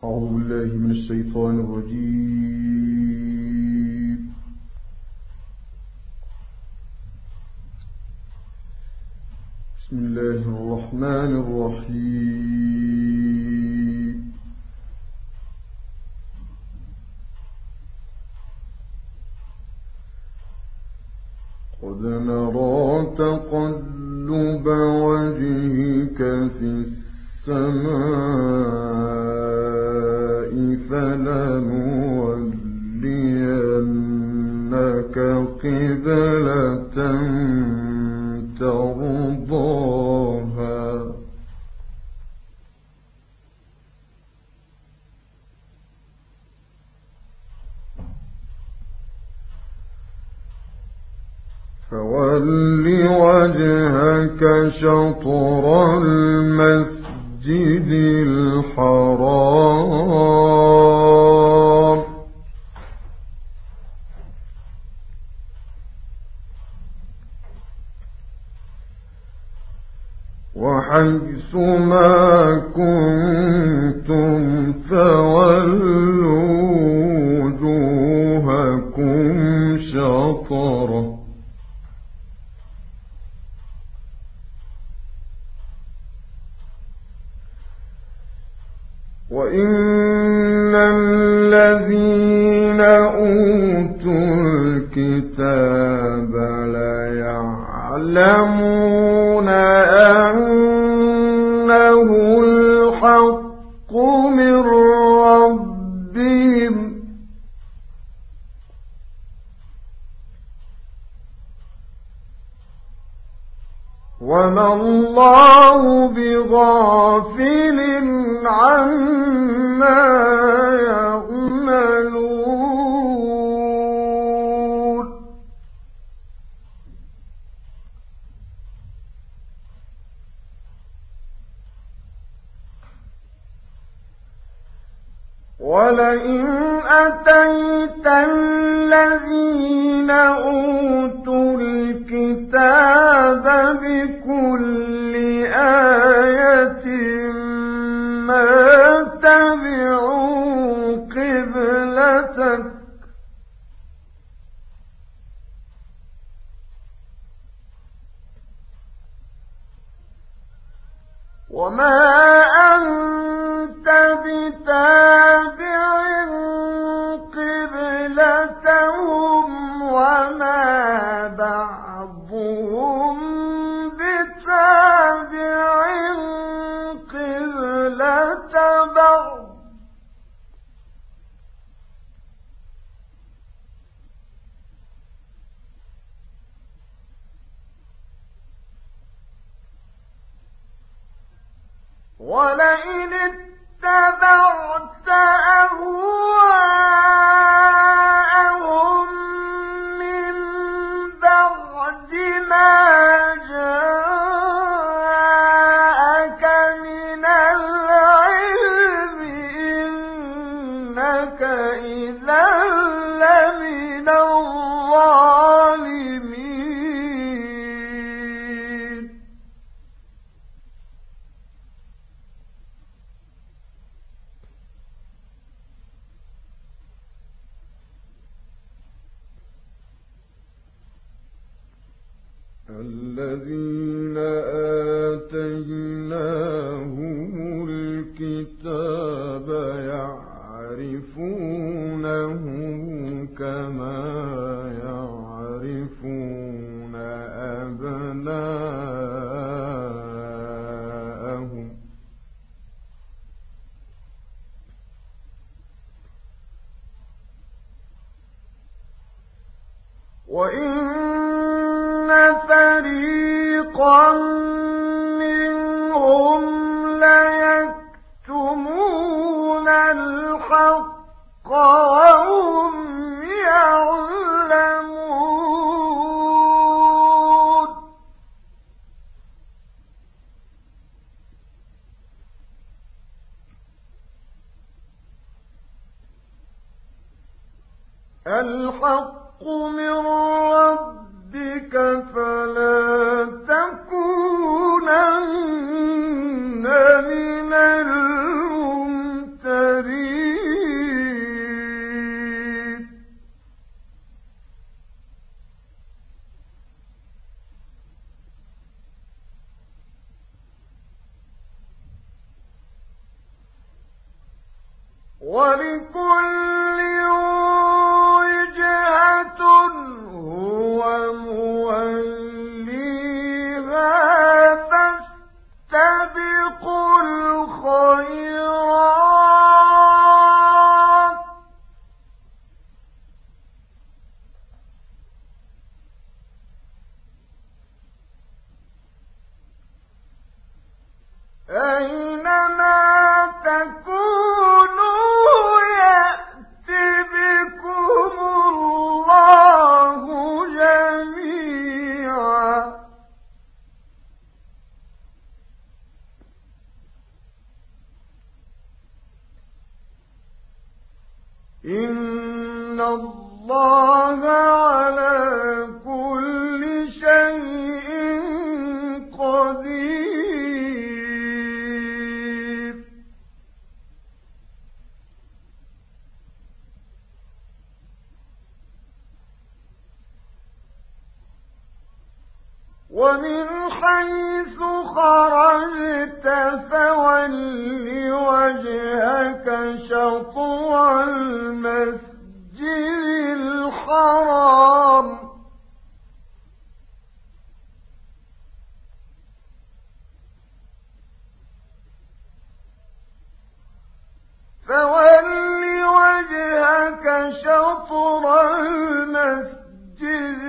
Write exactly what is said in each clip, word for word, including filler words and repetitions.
أعوذ بالله من الشيطان الرجيم. بسم الله الرحمن الرحيم. قد نرى تقلب وجهك في السماء فلنولينك قبلة ترضاها فول وجهك شطر المسجد الحرام وحيث ما كنتم فولوا وجوهكم شطره وإن الذين أوتوا الكتاب ليعلمون أنه الحق من ربهم وما الله بغافل عما يعملون ولئن أتيت الذين أوتوا الكتاب بكل آية ما تبعوا قبلتك وما أنت بتابع قبلتهم وما بعضهم بتابع قبلة بعض ولئن اتبعت أهواءهم من بعد ما جاءك من العلم إنك إذا لمن الظالمين الذين آتيناهم الكتاب يعرفونه كما يعرفون أبناءهم وإن فريقا منهم ليكتمون الحق وهم يعلمون الحق من ربك فلا تكونن من الممترين ولكل وجهة هو موليها فاستبقوا الخيرات أينما تكونوا يأت بكم الله جميعا إن الله على كل شيء قدير ومن حيث خرجت فول وجهك شطر المسجد الحرام فول وجهك شطر المسجد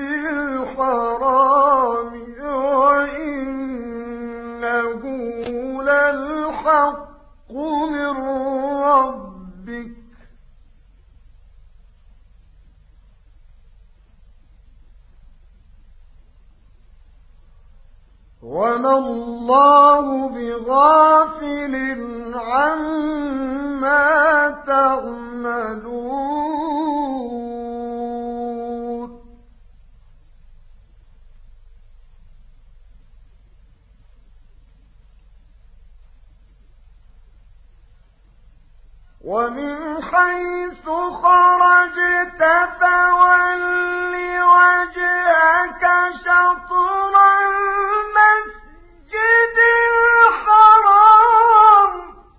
الحرام وإنه للحق من ربك وما الله بغافل عما تعملون ومن حيث خرجت فول وجهك شطر المسجد الحرام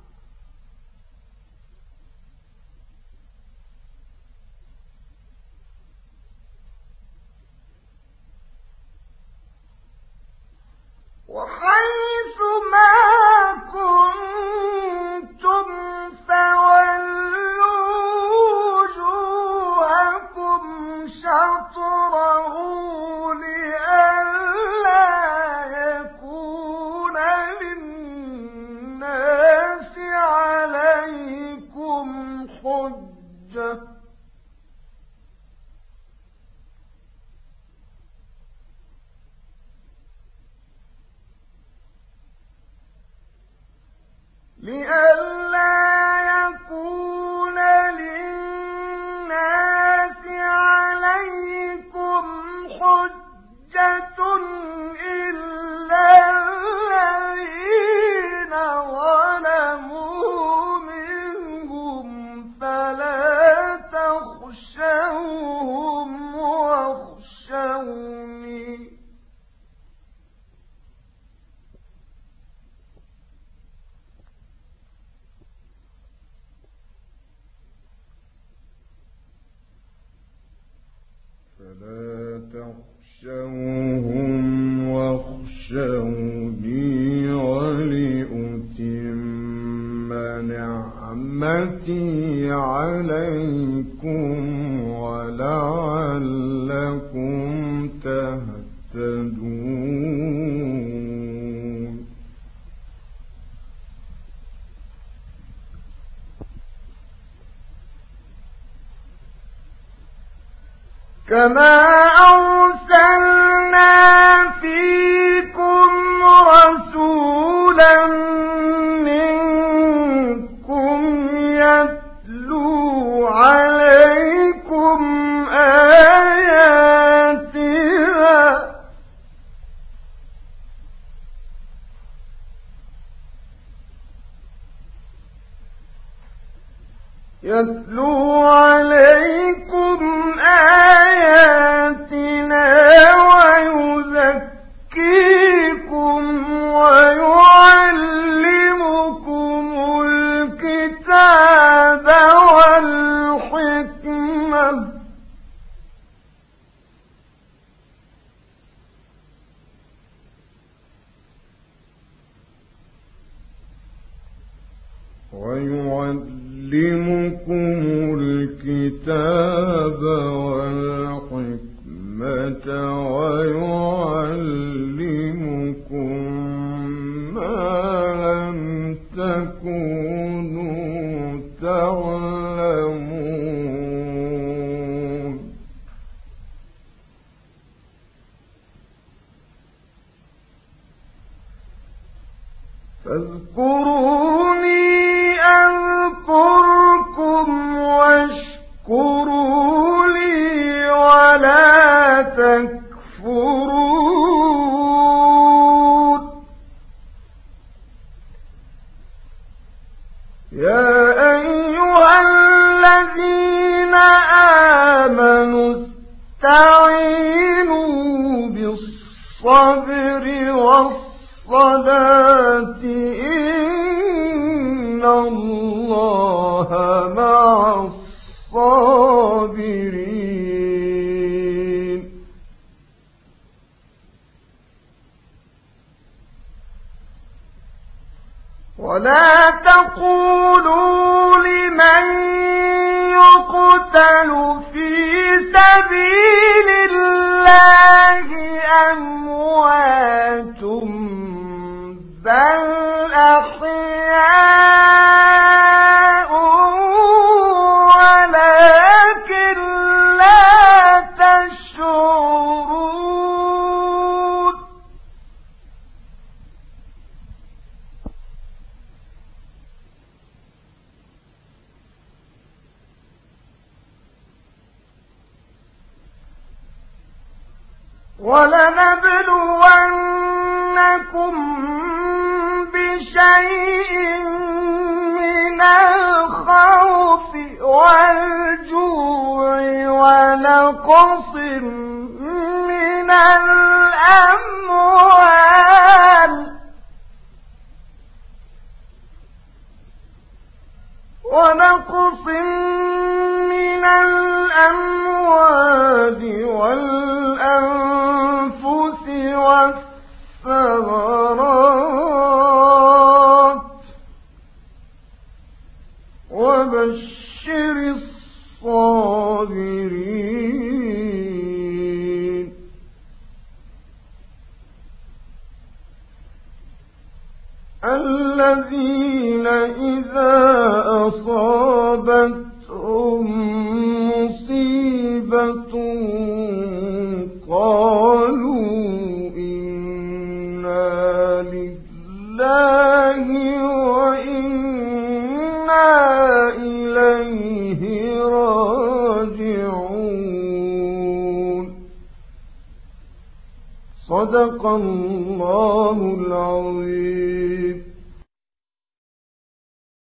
وحيث ما كنتم فولوا وجوهكم شطره لئلا يكون للناس عليكم حجة لئلا يكون للناس عليكم حجة إلا الذين ظلموا منهم فلا تخشوهم واخشوني فلا تخشوهم واخشوني ولأتم نعمتي عليكم ولعلكم تهتدون كما أرسلنا فيكم رسولا منكم يتلو عليكم آياتنا يتلو عليكم آياتنا ويزكيكم ويعلمكم الكتاب الكتاب والحكمة ويعلمكم ما لم تكونوا تعلمون فاذكروني أذكركم واشكروا لي ولا تكفرون يا أيها الذين آمنوا استعينوا بالصبر والصلاة إن الله مع الصابرين ولا تقولوا لمن يقتل في سبيل الله أموات بل أحياء ولكن لا تشعرون ولنبلونكم بشيء من الخوف والجوع ونقص من الأموال ونقص من الأموال والأنفس والثمرات وبشر الصابرين الذين إذا أصابتهم مصيبة قالوا إنا لله وإنا إليه راجعون صدق الله العظيم.